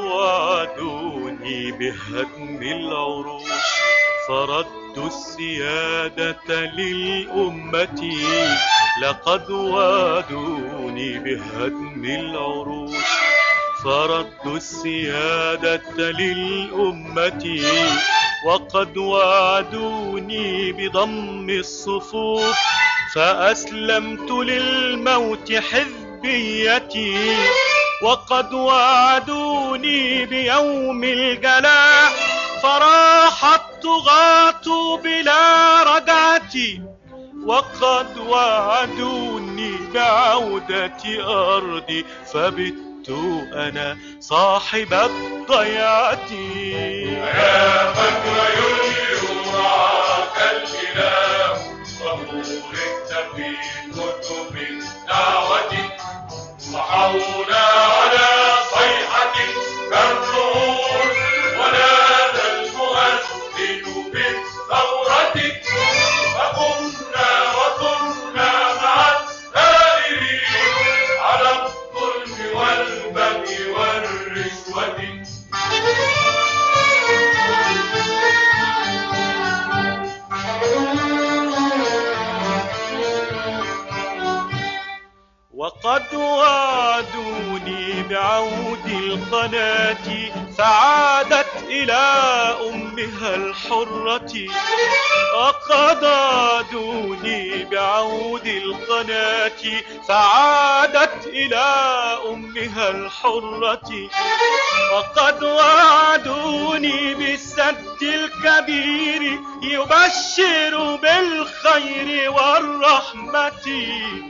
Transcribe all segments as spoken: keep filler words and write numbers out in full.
وعدوني بهدم العروش، فردوا السيادة للأمة. لقد وعدوني بهدم العروش، فردوا السيادة للأمة. وقد وعدوني بضم الصفوف، فأسلمت للموت حزبيتي. وقد وعدوني بيوم الجلاء، فراح الطغاة بلا رجعة. وقد وعدوني بعودة أرضي، فبت أنا صاحب الضيعة. يا فجر ينشئ رعاك الإله، وبوركت في كتب الدعوة. صحونا على صيحة كالرعود، ونادى المؤذن بالثورة. فقمنا وكنا مع الثائرين على الظلم والبغي والرشوة. وقد وعدوني بعود القناة، فعادت إلى أمها الحرة. وقد وعدوني بعود القناة، فعادت إلى أمها الحرة. وقد وعدوني بالسد الكبير، يبشر بالخير والرحمة.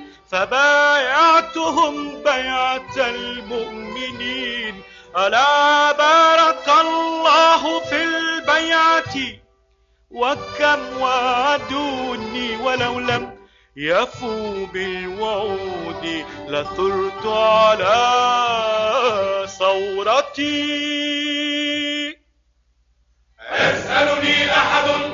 فبايعتهم بيعة المؤمنين، ألا بارك الله في البيعة. وكم وعدوني ولو لم يفوا بالوعود، لثرت على ثورتي. أيسألني أحد